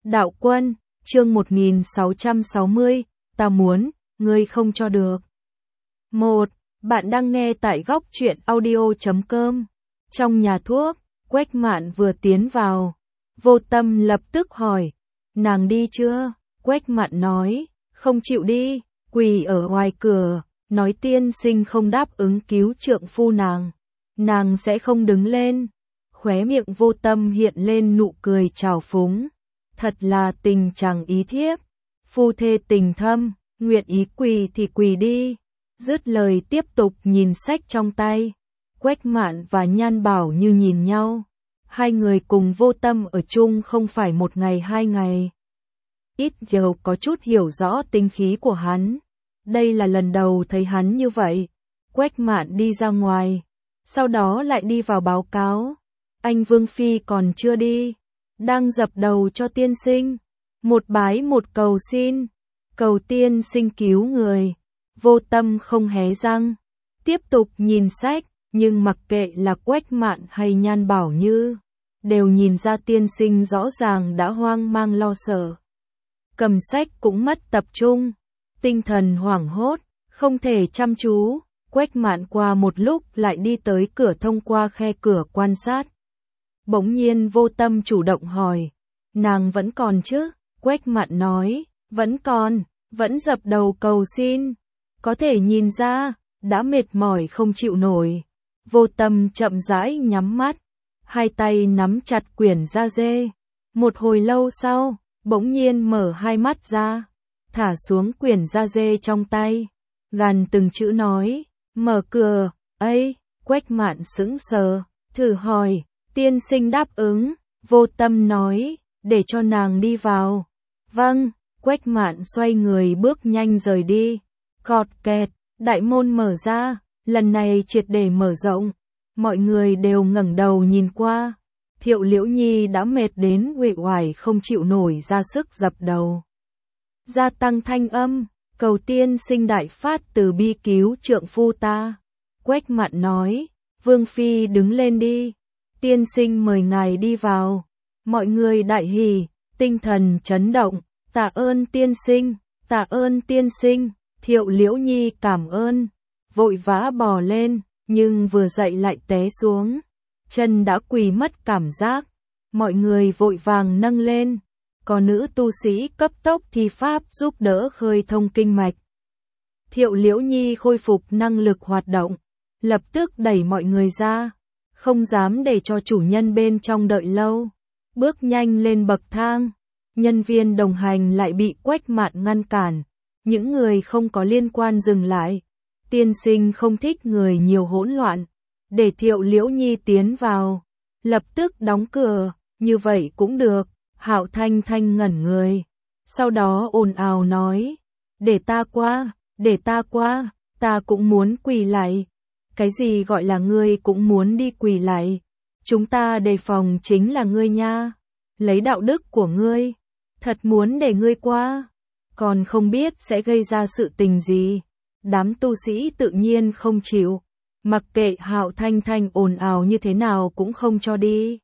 Đạo Quân, chương 1660, ta muốn, ngươi không cho được. 1. Bạn đang nghe tại góc truyện audio.com. Trong nhà thuốc, Quách Mạn vừa tiến vào. Vô Tâm lập tức hỏi, nàng đi chưa? Quách Mạn nói, không chịu đi, quỳ ở ngoài cửa, nói tiên sinh không đáp ứng cứu trượng phu nàng sẽ không đứng lên. Khóe miệng Vô Tâm hiện lên nụ cười trào phúng. Thật là tình chẳng ý thiếp, phu thê tình thâm, nguyện ý quỳ thì quỳ đi. Dứt lời tiếp tục nhìn sách trong tay. Quách Mạn và Nhan Bảo Như nhìn nhau. Hai người cùng Vô Tâm ở chung không phải một ngày hai ngày. Ít nhiều có chút hiểu rõ tính khí của hắn. Đây là lần đầu thấy hắn như vậy. Quách Mạn đi ra ngoài, sau đó lại đi vào báo cáo. Anh Vương Phi còn chưa đi, đang dập đầu cho tiên sinh. Một bái một cầu xin, cầu tiên sinh cứu người. Vô Tâm không hé răng, tiếp tục nhìn sách, nhưng mặc kệ là Quách Mạn hay Nhan Bảo Như, đều nhìn ra tiên sinh rõ ràng đã hoang mang lo sợ. Cầm sách cũng mất tập trung, tinh thần hoảng hốt, không thể chăm chú. Quách Mạn qua một lúc lại đi tới cửa, thông qua khe cửa quan sát. Bỗng nhiên Vô Tâm chủ động hỏi, nàng vẫn còn chứ? Quách Mạn nói, vẫn còn, vẫn dập đầu cầu xin. Có thể nhìn ra, đã mệt mỏi không chịu nổi. Vô Tâm chậm rãi nhắm mắt, hai tay nắm chặt quyển da dê. Một hồi lâu sau, bỗng nhiên mở hai mắt ra, thả xuống quyển da dê trong tay, gằn từng chữ nói, mở cửa. Ấy, Quách Mạn sững sờ, thử hỏi, tiên sinh đáp ứng. Vô Tâm nói, để cho nàng đi vào. Vâng. Quách Mạn xoay người bước nhanh rời đi. Cọt kẹt, đại môn mở ra, lần này triệt để mở rộng. Mọi người đều ngẩng đầu nhìn qua. Thiệu Liễu Nhi đã mệt đến uể oải không chịu nổi, ra sức dập đầu. Gia tăng thanh âm, cầu tiên sinh đại phát từ bi cứu trượng phu ta. Quách Mạn nói, Vương Phi đứng lên đi, tiên sinh mời ngài đi vào. Mọi người đại hỉ, tinh thần chấn động, tạ ơn tiên sinh, tạ ơn tiên sinh. Thiệu Liễu Nhi cảm ơn, vội vã bò lên, nhưng vừa dậy lại té xuống, chân đã quỳ mất cảm giác. Mọi người vội vàng nâng lên, có nữ tu sĩ cấp tốc thi pháp giúp đỡ khơi thông kinh mạch. Thiệu Liễu Nhi khôi phục năng lực hoạt động, lập tức đẩy mọi người ra, không dám để cho chủ nhân bên trong đợi lâu, bước nhanh lên bậc thang. Nhân viên đồng hành lại bị Quách Mạn ngăn cản, những người không có liên quan dừng lại. Tiên sinh không thích người nhiều hỗn loạn, để Thiệu Liễu Nhi tiến vào, lập tức đóng cửa. Như vậy cũng được. Hạo Thanh Thanh ngẩn người, sau đó ồn ào nói, để ta qua, để ta qua, ta cũng muốn quỳ lại. Cái gì gọi là ngươi cũng muốn đi quỳ lại? Chúng ta đề phòng chính là ngươi nha, lấy đạo đức của ngươi, thật muốn để ngươi qua, còn không biết sẽ gây ra sự tình gì. Đám tu sĩ tự nhiên không chịu, mặc kệ Hạo Thanh Thanh ồn ào như thế nào cũng không cho đi.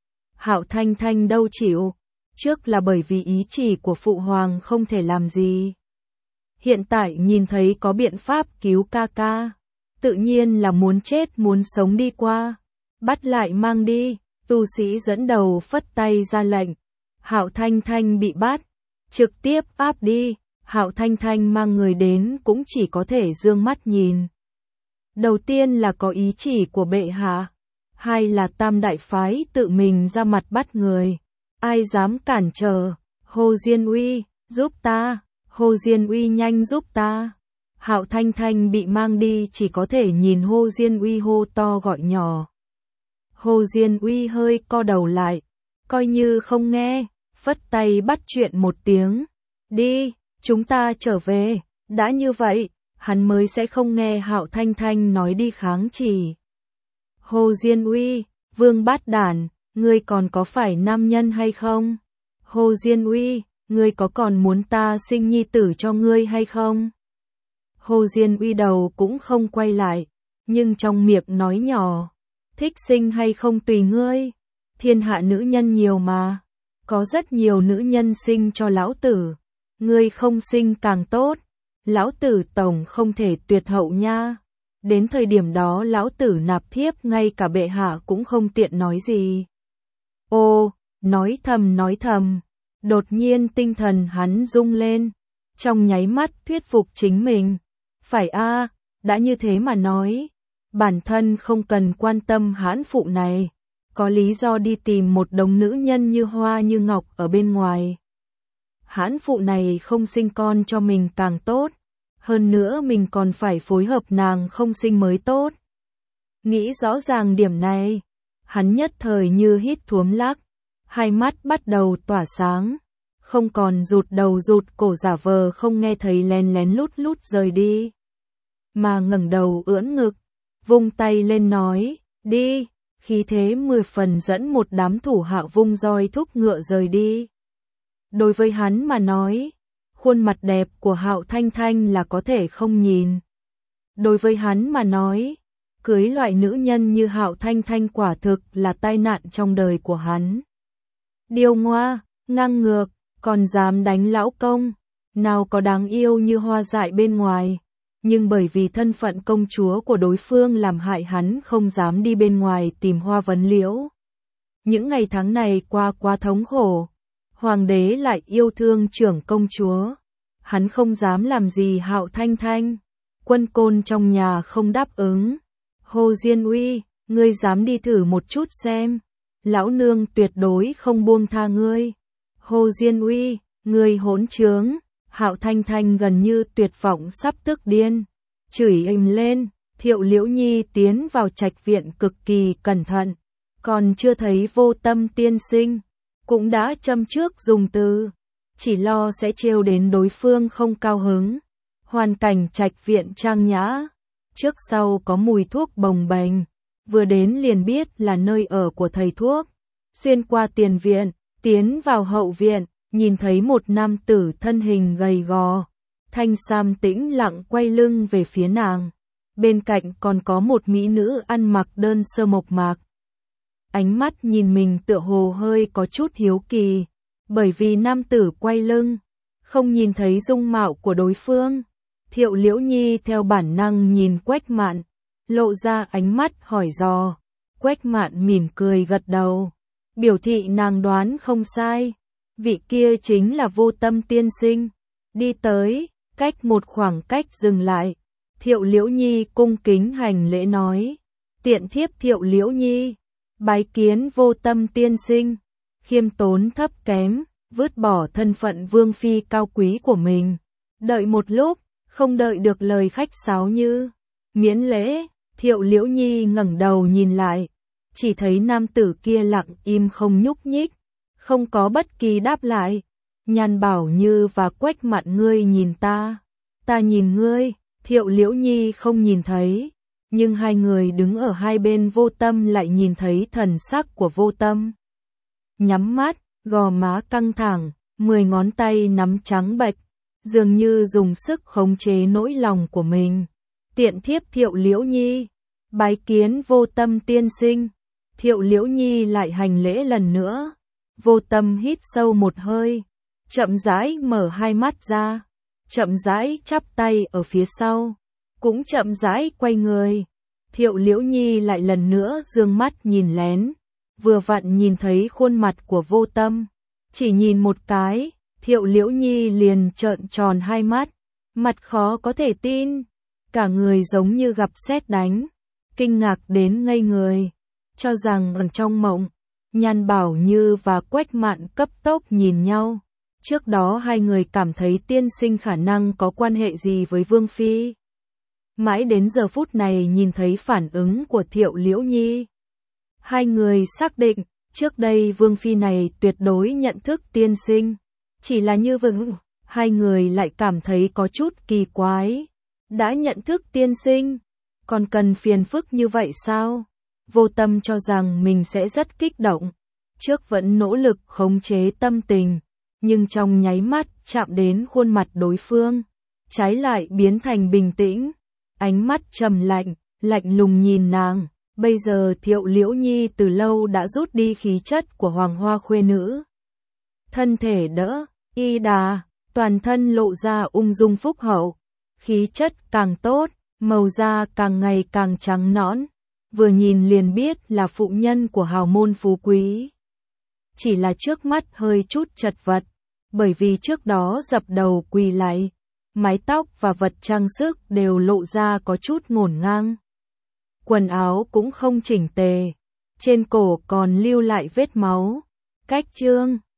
Hạo Thanh Thanh đâu chịu, trước là bởi vì ý chỉ của phụ hoàng không thể làm gì. Hiện tại nhìn thấy có biện pháp cứu ca ca, tự nhiên là muốn chết muốn sống đi qua. Bắt lại mang đi, tu sĩ dẫn đầu phất tay ra lệnh. Hạo Thanh Thanh bị bắt, trực tiếp áp đi. Hạo Thanh Thanh mang người đến cũng chỉ có thể dương mắt nhìn. Đầu tiên là có ý chỉ của bệ hạ, hai là Tam đại phái tự mình ra mặt bắt người. Ai dám cản trở? Hồ Diên Uy, giúp ta, Hồ Diên Uy nhanh giúp ta. Hạo Thanh Thanh bị mang đi chỉ có thể nhìn Hồ Diên Uy hô to gọi nhỏ. Hồ Diên Uy hơi co đầu lại, coi như không nghe, phất tay bắt chuyện một tiếng. Đi, chúng ta trở về. Đã như vậy, hắn mới sẽ không nghe Hạo Thanh Thanh nói đi kháng chỉ. Hồ Diên Uy, vương bát đản, ngươi còn có phải nam nhân hay không? Hồ Diên Uy, ngươi có còn muốn ta sinh nhi tử cho ngươi hay không? Hồ Diên Uy đầu cũng không quay lại, nhưng trong miệng nói nhỏ, thích sinh hay không tùy ngươi, thiên hạ nữ nhân nhiều mà, Có rất nhiều nữ nhân sinh cho lão tử, ngươi không sinh càng tốt. Lão tử tổng không thể tuyệt hậu nha. Đến thời điểm đó lão tử nạp thiếp ngay cả bệ hạ cũng không tiện nói gì. Ô, nói thầm. Đột nhiên tinh thần hắn rung lên. Trong nháy mắt thuyết phục chính mình. Phải a, đã như thế mà nói. Bản thân không cần quan tâm hãn phụ này. Có lý do đi tìm một đống nữ nhân như hoa như ngọc ở bên ngoài. Hãn phụ này không sinh con cho mình càng tốt. Hơn nữa mình còn phải phối hợp nàng không sinh mới tốt. Nghĩ rõ ràng điểm này, hắn nhất thời như hít thuốc lắc, hai mắt bắt đầu tỏa sáng, không còn rụt đầu rụt cổ giả vờ không nghe thấy lén lén lút rời đi, mà ngẩng đầu ưỡn ngực, vung tay lên nói, đi, khí thế 10 phần dẫn một đám thủ hạ vung roi thúc ngựa rời đi. Đối với hắn mà nói, khuôn mặt đẹp của Hạo Thanh Thanh là có thể không nhìn. Đối với hắn mà nói, cưới loại nữ nhân như Hạo Thanh Thanh quả thực là tai nạn trong đời của hắn. Điêu ngoa, ngang ngược, còn dám đánh lão công, nào có đáng yêu như hoa dại bên ngoài. Nhưng bởi vì thân phận công chúa của đối phương làm hại hắn không dám đi bên ngoài tìm hoa vấn liễu. Những ngày tháng này qua quá thống khổ. Hoàng đế lại yêu thương trưởng công chúa. Hắn không dám làm gì Hạo Thanh Thanh. Quân côn trong nhà không đáp ứng. Hồ Diên Uy, ngươi dám đi thử một chút xem. Lão nương tuyệt đối không buông tha ngươi. Hồ Diên Uy, ngươi hỗn trướng. Hạo Thanh Thanh gần như tuyệt vọng sắp tức điên. Chửi ầm lên, Thiệu Liễu Nhi tiến vào trạch viện cực kỳ cẩn thận. Còn chưa thấy Vô Tâm tiên sinh. Cũng đã châm trước dùng từ, chỉ lo sẽ trêu đến đối phương không cao hứng. Hoàn cảnh trạch viện trang nhã, trước sau có mùi thuốc bồng bềnh, vừa đến liền biết là nơi ở của thầy thuốc. Xuyên qua tiền viện, tiến vào hậu viện, nhìn thấy một nam tử thân hình gầy gò, thanh sam tĩnh lặng quay lưng về phía nàng. Bên cạnh còn có một mỹ nữ ăn mặc đơn sơ mộc mạc. Ánh mắt nhìn mình tựa hồ hơi có chút hiếu kỳ, bởi vì nam tử quay lưng, không nhìn thấy dung mạo của đối phương. Thiệu Liễu Nhi theo bản năng nhìn Quách Mạn, lộ ra ánh mắt hỏi dò. Quách Mạn mỉm cười gật đầu, biểu thị nàng đoán không sai, vị kia chính là Vô Tâm tiên sinh. Đi tới, cách một khoảng cách dừng lại, Thiệu Liễu Nhi cung kính hành lễ nói, tiện thiếp Thiệu Liễu Nhi. Bái kiến Vô Tâm tiên sinh, khiêm tốn thấp kém, vứt bỏ thân phận vương phi cao quý của mình. Đợi một lúc, không đợi được lời khách sáo như miễn lễ, Thiệu Liễu Nhi ngẩng đầu nhìn lại, chỉ thấy nam tử kia lặng im không nhúc nhích, không có bất kỳ đáp lại. Nhan Bảo Như và Quách Mạn ngươi nhìn ta nhìn ngươi, Thiệu Liễu Nhi không nhìn thấy. Nhưng hai người đứng ở hai bên Vô Tâm lại nhìn thấy thần sắc của Vô Tâm. Nhắm mắt, gò má căng thẳng, 10 ngón tay nắm trắng bệch, dường như dùng sức khống chế nỗi lòng của mình. Tiện thiếp Thiệu Liễu Nhi, bái kiến Vô Tâm tiên sinh. Thiệu Liễu Nhi lại hành lễ lần nữa. Vô Tâm hít sâu một hơi, chậm rãi mở hai mắt ra, chậm rãi chắp tay ở phía sau. Cũng chậm rãi quay người. Thiệu Liễu Nhi lại lần nữa dương mắt nhìn lén, vừa vặn nhìn thấy khuôn mặt của Vô Tâm. Chỉ nhìn một cái, Thiệu Liễu Nhi liền trợn tròn hai mắt, mặt khó có thể tin, cả người giống như gặp sét đánh, kinh ngạc đến ngây người, cho rằng ở trong mộng. Nhan Bảo Như và Quách Mạn cấp tốc nhìn nhau. Trước đó hai người cảm thấy tiên sinh khả năng có quan hệ gì với Vương phi. Mãi đến giờ phút này nhìn thấy phản ứng của Thiệu Liễu Nhi. Hai người xác định, trước đây Vương phi này tuyệt đối nhận thức tiên sinh. Chỉ là như vậy, hai người lại cảm thấy có chút kỳ quái. Đã nhận thức tiên sinh, còn cần phiền phức như vậy sao? Vô Tâm cho rằng mình sẽ rất kích động. Trước vẫn nỗ lực khống chế tâm tình, nhưng trong nháy mắt chạm đến khuôn mặt đối phương, trái lại biến thành bình tĩnh. Ánh mắt trầm lạnh, lạnh lùng nhìn nàng. Bây giờ Thiệu Liễu Nhi từ lâu đã rút đi khí chất của hoàng hoa khuê nữ. thân thể đỡ, y đà, toàn thân lộ ra ung dung phúc hậu, khí chất càng tốt, màu da càng ngày càng trắng nõn, vừa nhìn liền biết là phụ nhân của hào môn phú quý. Chỉ là trước mắt hơi chút chật vật, bởi vì trước đó dập đầu quỳ lạy, mái tóc và vật trang sức đều lộ ra có chút ngổn ngang. Quần áo cũng không chỉnh tề, trên cổ còn lưu lại vết máu. Cách chương